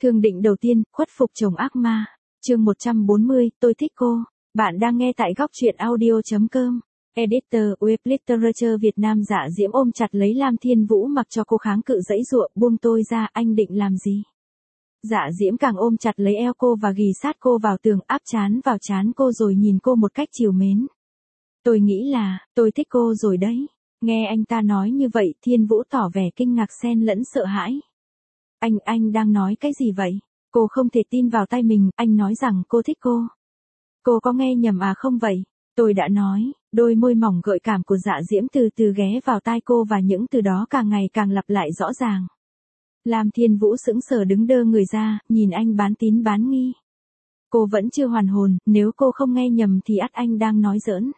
Thương định đầu tiên, khuất phục chồng ác ma. Chương 140, tôi thích cô. Bạn đang nghe tại góc truyện audio.com. Editor, Web Literature Việt Nam. Dạ Diễm ôm chặt lấy Lam Thiên Vũ mặc cho cô kháng cự giãy giụa, buông tôi ra, anh định làm gì? Dạ Diễm càng ôm chặt lấy eo cô và ghì sát cô vào tường, áp trán vào trán cô rồi nhìn cô một cách trìu mến. Tôi nghĩ là, tôi thích cô rồi đấy. Nghe anh ta nói như vậy, Thiên Vũ tỏ vẻ kinh ngạc xen lẫn sợ hãi. Anh đang nói cái gì vậy? Cô không thể tin vào tai mình, anh nói rằng cô thích cô. Cô có nghe nhầm à không vậy? Tôi đã nói, đôi môi mỏng gợi cảm của Dạ Diễm từ từ ghé vào tai cô và những từ đó càng ngày càng lặp lại rõ ràng. Lam Thiên Vũ sững sờ đứng đơ người ra, nhìn anh bán tín bán nghi. Cô vẫn chưa hoàn hồn, nếu cô không nghe nhầm thì ắt anh đang nói giỡn.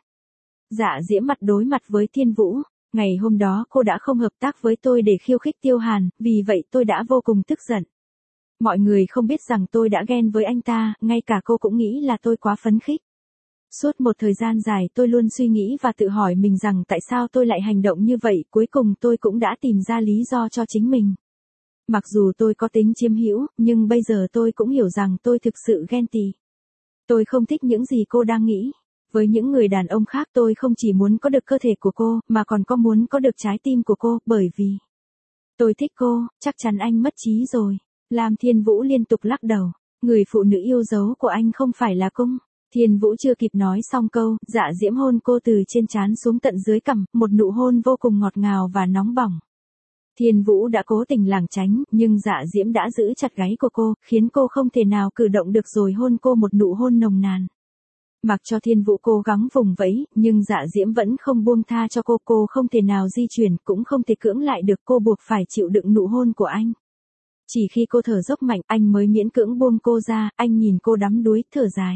Dạ Diễm mặt đối mặt với Thiên Vũ. Ngày hôm đó cô đã không hợp tác với tôi để khiêu khích Tiêu Hàn, vì vậy tôi đã vô cùng tức giận. Mọi người không biết rằng tôi đã ghen với anh ta, ngay cả cô cũng nghĩ là tôi quá phấn khích. Suốt một thời gian dài tôi luôn suy nghĩ và tự hỏi mình rằng tại sao tôi lại hành động như vậy, cuối cùng tôi cũng đã tìm ra lý do cho chính mình. Mặc dù tôi có tính chiếm hữu, nhưng bây giờ tôi cũng hiểu rằng tôi thực sự ghen tị. Tôi không thích những gì cô đang nghĩ. Với những người đàn ông khác tôi không chỉ muốn có được cơ thể của cô, mà còn có muốn có được trái tim của cô, bởi vì tôi thích cô, chắc chắn anh mất trí rồi. Lam Thiên Vũ liên tục lắc đầu. Người phụ nữ yêu dấu của anh không phải là Cung. Thiên Vũ chưa kịp nói xong câu, Dạ Diễm hôn cô từ trên trán xuống tận dưới cằm, một nụ hôn vô cùng ngọt ngào và nóng bỏng. Thiên Vũ đã cố tình lảng tránh, nhưng Dạ Diễm đã giữ chặt gáy của cô, khiến cô không thể nào cử động được rồi hôn cô một nụ hôn nồng nàn. Mặc cho Thiên Vũ cố gắng vùng vẫy, nhưng Dạ Diễm vẫn không buông tha cho cô không thể nào di chuyển, cũng không thể cưỡng lại được, cô buộc phải chịu đựng nụ hôn của anh. Chỉ khi cô thở dốc mạnh, anh mới miễn cưỡng buông cô ra, anh nhìn cô đắm đuối, thở dài.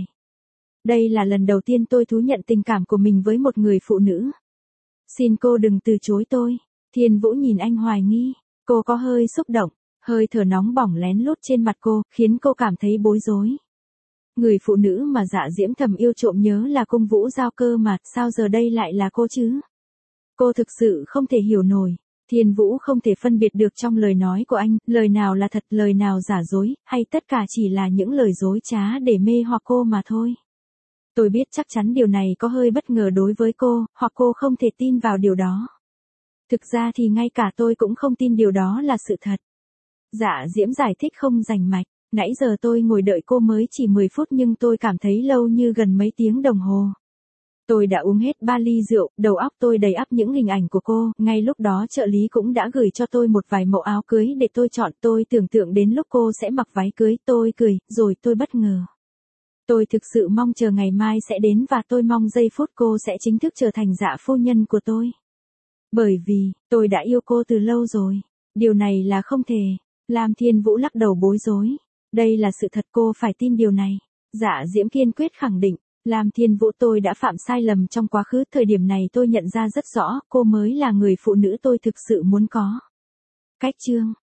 Đây là lần đầu tiên tôi thú nhận tình cảm của mình với một người phụ nữ. Xin cô đừng từ chối tôi. Thiên Vũ nhìn anh hoài nghi, cô có hơi xúc động, hơi thở nóng bỏng lén lút trên mặt cô, khiến cô cảm thấy bối rối. Người phụ nữ mà Dạ Diễm thầm yêu trộm nhớ là Cung Vũ Giao cơ mà, sao giờ đây lại là cô chứ? Cô thực sự không thể hiểu nổi. Thiên Vũ không thể phân biệt được trong lời nói của anh, lời nào là thật, lời nào giả dối, hay tất cả chỉ là những lời dối trá để mê hoặc cô mà thôi. Tôi biết chắc chắn điều này có hơi bất ngờ đối với cô, hoặc cô không thể tin vào điều đó. Thực ra thì ngay cả tôi cũng không tin điều đó là sự thật. Dạ Diễm giải thích không rành mạch. Nãy giờ tôi ngồi đợi cô mới chỉ 10 phút nhưng tôi cảm thấy lâu như gần mấy tiếng đồng hồ. Tôi đã uống hết 3 ly rượu, đầu óc tôi đầy ắp những hình ảnh của cô, ngay lúc đó trợ lý cũng đã gửi cho tôi một vài mẫu áo cưới để tôi chọn, tôi tưởng tượng đến lúc cô sẽ mặc váy cưới, tôi cười, rồi tôi bất ngờ. Tôi thực sự mong chờ ngày mai sẽ đến và tôi mong giây phút cô sẽ chính thức trở thành Dạ phu nhân của tôi. Bởi vì, tôi đã yêu cô từ lâu rồi. Điều này là không thể. Lam Thiên Vũ lắc đầu bối rối. Đây là sự thật, cô phải tin điều này. Dạ Diễm kiên quyết khẳng định. Lam Thiên Vũ, tôi đã phạm sai lầm trong quá khứ, thời điểm này tôi nhận ra rất rõ, cô mới là người phụ nữ tôi thực sự muốn có. Cách chương